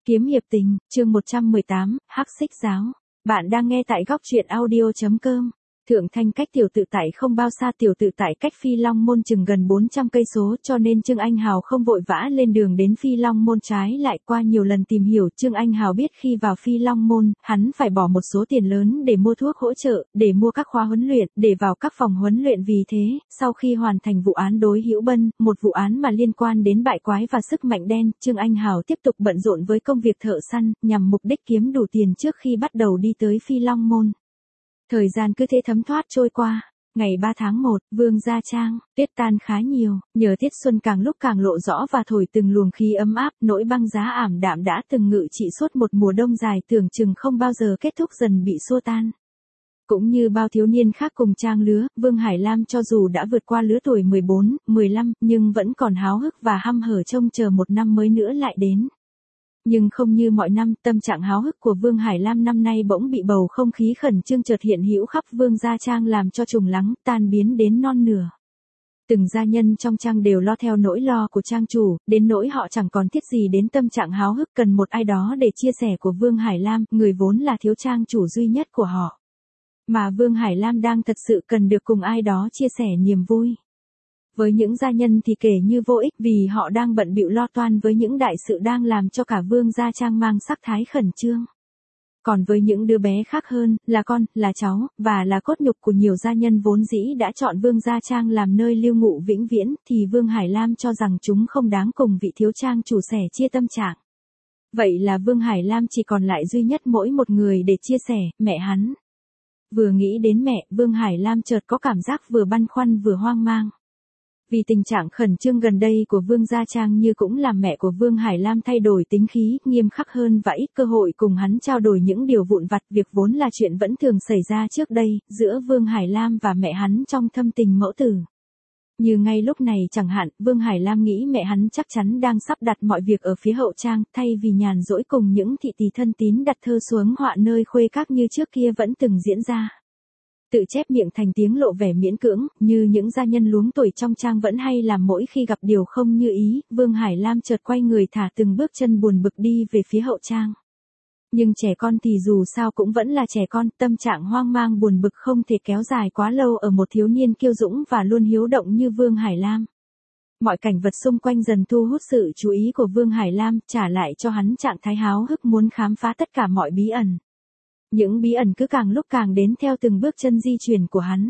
Kiếm hiệp tình, chương 118, Hắc Xích Giáo. Bạn đang nghe tại góc truyện audio.com. Thượng Thanh cách Tiểu Tự Tại không bao xa, Tiểu Tự Tại cách Phi Long Môn chừng gần 400 cây số, cho nên Trương Anh Hào không vội vã lên đường đến Phi Long Môn. Trái lại, qua nhiều lần tìm hiểu, Trương Anh Hào biết khi vào Phi Long Môn, hắn phải bỏ một số tiền lớn để mua thuốc hỗ trợ, để mua các khóa huấn luyện, để vào các phòng huấn luyện. Vì thế, sau khi hoàn thành vụ án đối Hữu Bân, một vụ án mà liên quan đến bại quái và sức mạnh đen, Trương Anh Hào tiếp tục bận rộn với công việc thợ săn, nhằm mục đích kiếm đủ tiền trước khi bắt đầu đi tới Phi Long Môn. Thời gian cứ thế thấm thoát trôi qua. Ngày 3 tháng 1, Vương Gia Trang, tuyết tan khá nhiều, nhờ tiết xuân càng lúc càng lộ rõ và thổi từng luồng khí ấm áp, nỗi băng giá ảm đạm đã từng ngự trị suốt một mùa đông dài tưởng chừng không bao giờ kết thúc dần bị xua tan. Cũng như bao thiếu niên khác cùng trang lứa, Vương Hải Lam cho dù đã vượt qua lứa tuổi 14, 15, nhưng vẫn còn háo hức và hăm hở trông chờ một năm mới nữa lại đến. Nhưng không như mọi năm, tâm trạng háo hức của Vương Hải Lam năm nay bỗng bị bầu không khí khẩn trương chợt hiện hữu khắp Vương Gia Trang làm cho trùng lắng, tan biến đến non nửa. Từng gia nhân trong trang đều lo theo nỗi lo của trang chủ, đến nỗi họ chẳng còn thiết gì đến tâm trạng háo hức cần một ai đó để chia sẻ của Vương Hải Lam, người vốn là thiếu trang chủ duy nhất của họ. Mà Vương Hải Lam đang thật sự cần được cùng ai đó chia sẻ niềm vui. Với những gia nhân thì kể như vô ích vì họ đang bận bịu lo toan với những đại sự đang làm cho cả Vương Gia Trang mang sắc thái khẩn trương. Còn với những đứa bé khác hơn, là con, là cháu, và là cốt nhục của nhiều gia nhân vốn dĩ đã chọn Vương Gia Trang làm nơi lưu ngụ vĩnh viễn, thì Vương Hải Lam cho rằng chúng không đáng cùng vị thiếu trang chủ sẻ chia tâm trạng. Vậy là Vương Hải Lam chỉ còn lại duy nhất mỗi một người để chia sẻ, mẹ hắn. Vừa nghĩ đến mẹ, Vương Hải Lam chợt có cảm giác vừa băn khoăn vừa hoang mang. Vì tình trạng khẩn trương gần đây của Vương Gia Trang như cũng làm mẹ của Vương Hải Lam thay đổi tính khí, nghiêm khắc hơn và ít cơ hội cùng hắn trao đổi những điều vụn vặt, việc vốn là chuyện vẫn thường xảy ra trước đây, giữa Vương Hải Lam và mẹ hắn trong thâm tình mẫu tử. Như ngay lúc này chẳng hạn, Vương Hải Lam nghĩ mẹ hắn chắc chắn đang sắp đặt mọi việc ở phía hậu trang, thay vì nhàn rỗi cùng những thị tỳ thân tín đặt thơ xuống họa nơi khuê các như trước kia vẫn từng diễn ra. Tự chép miệng thành tiếng lộ vẻ miễn cưỡng, như những gia nhân luống tuổi trong trang vẫn hay làm mỗi khi gặp điều không như ý, Vương Hải Lam chợt quay người thả từng bước chân buồn bực đi về phía hậu trang. Nhưng trẻ con thì dù sao cũng vẫn là trẻ con, tâm trạng hoang mang buồn bực không thể kéo dài quá lâu ở một thiếu niên kiêu dũng và luôn hiếu động như Vương Hải Lam. Mọi cảnh vật xung quanh dần thu hút sự chú ý của Vương Hải Lam, trả lại cho hắn trạng thái háo hức muốn khám phá tất cả mọi bí ẩn. Những bí ẩn cứ càng lúc càng đến theo từng bước chân di chuyển của hắn.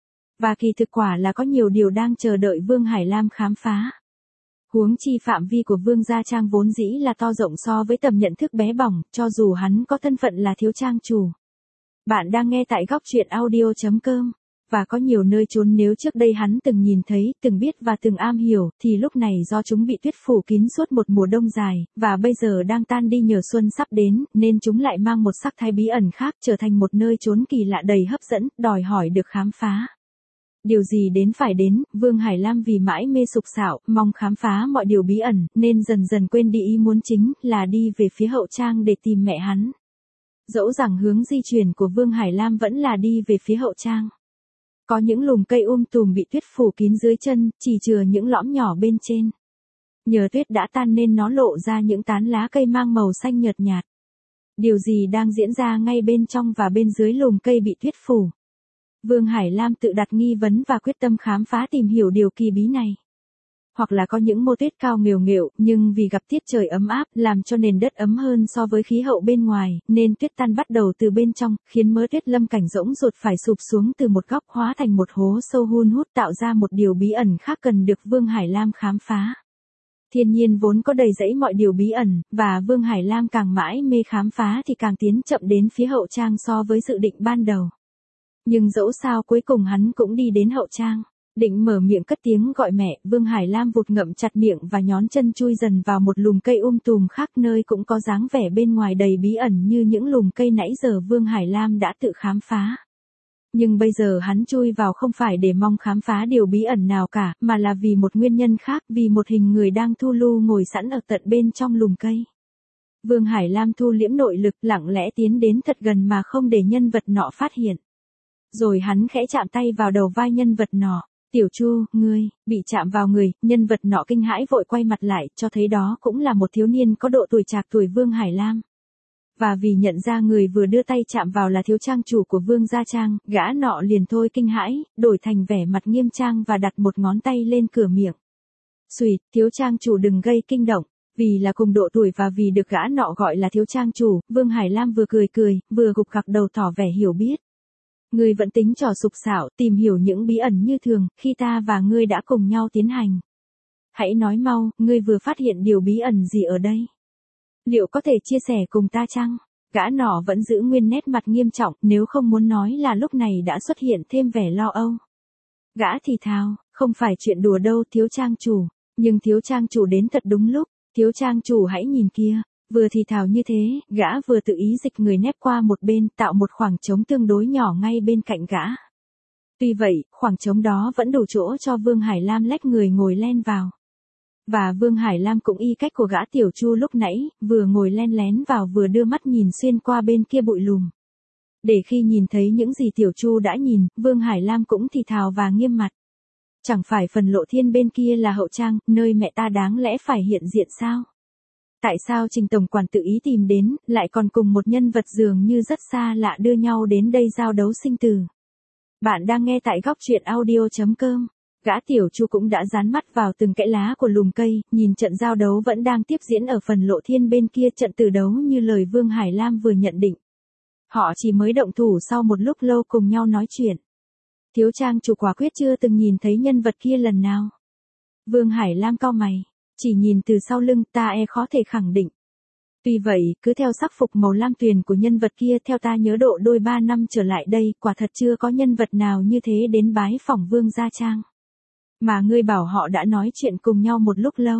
Và kỳ thực quả là có nhiều điều đang chờ đợi Vương Hải Lam khám phá. Huống chi phạm vi của Vương Gia Trang vốn dĩ là to rộng so với tầm nhận thức bé bỏng, cho dù hắn có thân phận là thiếu trang chủ. Bạn đang nghe tại góc truyện audio.com. Và có nhiều nơi trốn nếu trước đây hắn từng nhìn thấy, từng biết và từng am hiểu, thì lúc này do chúng bị tuyết phủ kín suốt một mùa đông dài, và bây giờ đang tan đi nhờ xuân sắp đến, nên chúng lại mang một sắc thái bí ẩn khác, trở thành một nơi trốn kỳ lạ đầy hấp dẫn, đòi hỏi được khám phá. Điều gì đến phải đến, Vương Hải Lam vì mãi mê sục sạo, mong khám phá mọi điều bí ẩn, nên dần dần quên đi ý muốn chính, là đi về phía hậu trang để tìm mẹ hắn. Dẫu rằng hướng di chuyển của Vương Hải Lam vẫn là đi về phía hậu trang. Có những lùm cây tùm bị tuyết phủ kín dưới chân, chỉ chừa những lõm nhỏ bên trên. Nhờ tuyết đã tan nên nó lộ ra những tán lá cây mang màu xanh nhợt nhạt. Điều gì đang diễn ra ngay bên trong và bên dưới lùm cây bị tuyết phủ? Vương Hải Lam tự đặt nghi vấn và quyết tâm khám phá tìm hiểu điều kỳ bí này. Hoặc là có những mô tuyết cao nghều nghệu, nhưng vì gặp tiết trời ấm áp, làm cho nền đất ấm hơn so với khí hậu bên ngoài, nên tuyết tan bắt đầu từ bên trong, khiến mớ tuyết lâm cảnh rỗng ruột phải sụp xuống từ một góc hóa thành một hố sâu hun hút, tạo ra một điều bí ẩn khác cần được Vương Hải Lam khám phá. Thiên nhiên vốn có đầy rẫy mọi điều bí ẩn, và Vương Hải Lam càng mãi mê khám phá thì càng tiến chậm đến phía hậu trang so với dự định ban đầu. Nhưng dẫu sao cuối cùng hắn cũng đi đến hậu trang. Định mở miệng cất tiếng gọi mẹ, Vương Hải Lam vụt ngậm chặt miệng và nhón chân chui dần vào một lùm cây tùm khác, nơi cũng có dáng vẻ bên ngoài đầy bí ẩn như những lùm cây nãy giờ Vương Hải Lam đã tự khám phá. Nhưng bây giờ hắn chui vào không phải để mong khám phá điều bí ẩn nào cả, mà là vì một nguyên nhân khác, vì một hình người đang thu lu ngồi sẵn ở tận bên trong lùm cây. Vương Hải Lam thu liễm nội lực, lặng lẽ tiến đến thật gần mà không để nhân vật nọ phát hiện. Rồi hắn khẽ chạm tay vào đầu vai nhân vật nọ. Tiểu Chu, ngươi, bị chạm vào người, nhân vật nọ kinh hãi vội quay mặt lại, cho thấy đó cũng là một thiếu niên có độ tuổi trạc tuổi Vương Hải Lam. Và vì nhận ra người vừa đưa tay chạm vào là thiếu trang chủ của Vương Gia Trang, gã nọ liền thôi kinh hãi, đổi thành vẻ mặt nghiêm trang và đặt một ngón tay lên cửa miệng. Xùi, thiếu trang chủ đừng gây kinh động. Vì là cùng độ tuổi và vì được gã nọ gọi là thiếu trang chủ, Vương Hải Lam vừa cười cười, vừa gục gặc đầu tỏ vẻ hiểu biết. Ngươi vẫn tính trò sục sạo, tìm hiểu những bí ẩn như thường, khi ta và ngươi đã cùng nhau tiến hành. Hãy nói mau, ngươi vừa phát hiện điều bí ẩn gì ở đây? Liệu có thể chia sẻ cùng ta chăng? Gã nọ vẫn giữ nguyên nét mặt nghiêm trọng, nếu không muốn nói là lúc này đã xuất hiện thêm vẻ lo âu. Gã thì thào, không phải chuyện đùa đâu thiếu trang chủ, nhưng thiếu trang chủ đến thật đúng lúc. Thiếu trang chủ hãy nhìn kia, vừa thì thào như thế, gã vừa tự ý dịch người nép qua một bên tạo một khoảng trống tương đối nhỏ ngay bên cạnh gã. Tuy vậy, khoảng trống đó vẫn đủ chỗ cho Vương Hải Lam lách người ngồi len vào. Và Vương Hải Lam cũng y cách của gã Tiểu Chu lúc nãy, vừa ngồi len lén vào vừa đưa mắt nhìn xuyên qua bên kia bụi lùm. Để khi nhìn thấy những gì Tiểu Chu đã nhìn, Vương Hải Lam cũng thì thào và nghiêm mặt. Chẳng phải phần Lộ Thiên bên kia là hậu trang, nơi mẹ ta đáng lẽ phải hiện diện sao? Tại sao Trình tổng quản tự ý tìm đến, lại còn cùng một nhân vật dường như rất xa lạ đưa nhau đến đây giao đấu sinh tử? Bạn đang nghe tại góc truyện audio.com. Gã Tiểu Chu cũng đã dán mắt vào từng kẽ lá của lùm cây, nhìn trận giao đấu vẫn đang tiếp diễn ở phần Lộ Thiên bên kia, trận tử đấu như lời Vương Hải Lam vừa nhận định. Họ chỉ mới động thủ sau một lúc lâu cùng nhau nói chuyện. Thiếu trang chủ quả quyết chưa từng nhìn thấy nhân vật kia lần nào. Vương Hải Lam cau mày, chỉ nhìn từ sau lưng ta khó thể khẳng định. Tuy vậy, cứ theo sắc phục màu lam tuyền của nhân vật kia theo ta nhớ độ đôi 3 năm trở lại đây, quả thật chưa có nhân vật nào như thế đến bái phỏng Vương Gia Trang. Mà ngươi bảo họ đã nói chuyện cùng nhau một lúc lâu.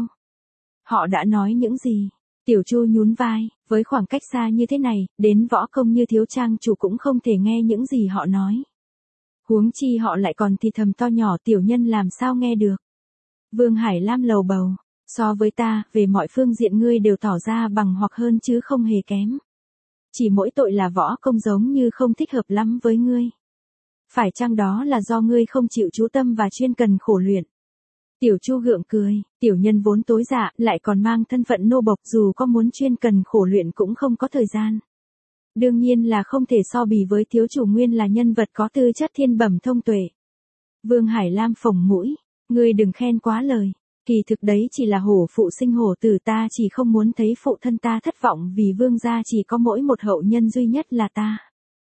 Họ đã nói những gì? Tiểu Chu nhún vai, với khoảng cách xa như thế này, đến võ công như thiếu trang chủ cũng không thể nghe những gì họ nói. Huống chi họ lại còn thì thầm to nhỏ, tiểu nhân làm sao nghe được. Vương Hải Lam lầu bầu, so với ta, về mọi phương diện ngươi đều tỏ ra bằng hoặc hơn chứ không hề kém. Chỉ mỗi tội là võ công giống như không thích hợp lắm với ngươi. Phải chăng đó là do ngươi không chịu chú tâm và chuyên cần khổ luyện? Tiểu Chu gượng cười, tiểu nhân vốn tối dạ, lại còn mang thân phận nô bộc, dù có muốn chuyên cần khổ luyện cũng không có thời gian. Đương nhiên là không thể so bì với thiếu chủ nguyên là nhân vật có tư chất thiên bẩm thông tuệ. Vương Hải Lam phồng mũi, ngươi đừng khen quá lời, kỳ thực đấy chỉ là hổ phụ sinh hổ tử, ta chỉ không muốn thấy phụ thân ta thất vọng vì Vương gia chỉ có mỗi một hậu nhân duy nhất là ta.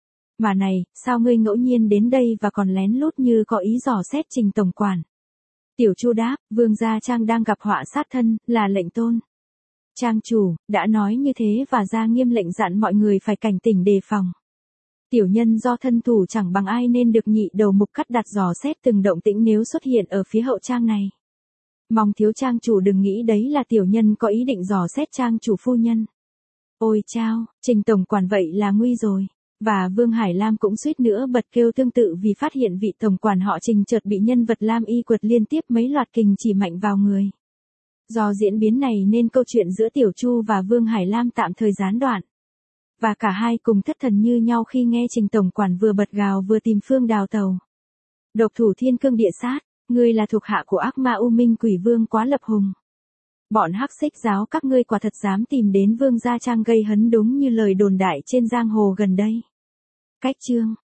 Mà này, sao ngươi ngẫu nhiên đến đây và còn lén lút như có ý dò xét Trình tổng quản? Tiểu Chu đáp, Vương Gia Trang đang gặp họa sát thân, là lệnh tôn. Trang chủ, đã nói như thế và ra nghiêm lệnh dặn mọi người phải cảnh tỉnh đề phòng. Tiểu nhân do thân thủ chẳng bằng ai nên được nhị đầu mục cắt đặt dò xét từng động tĩnh nếu xuất hiện ở phía hậu trang này. Mong thiếu trang chủ đừng nghĩ đấy là tiểu nhân có ý định dò xét trang chủ phu nhân. Ôi chao, Trình tổng quản vậy là nguy rồi. Và Vương Hải Lam cũng suýt nữa bật kêu tương tự vì phát hiện vị tổng quản họ Trình chợt bị nhân vật Lam Y quật liên tiếp mấy loạt kình chỉ mạnh vào người. Do diễn biến này nên câu chuyện giữa Tiểu Chu và Vương Hải Lam tạm thời gián đoạn. Và cả hai cùng thất thần như nhau khi nghe Trình tổng quản vừa bật gào vừa tìm phương đào tàu. Độc thủ thiên cương địa sát, ngươi là thuộc hạ của ác ma U Minh Quỷ Vương Quá Lập Hùng. Bọn hắc xích giáo các ngươi quả thật dám tìm đến Vương Gia Trang gây hấn đúng như lời đồn đại trên giang hồ gần đây. Cách chương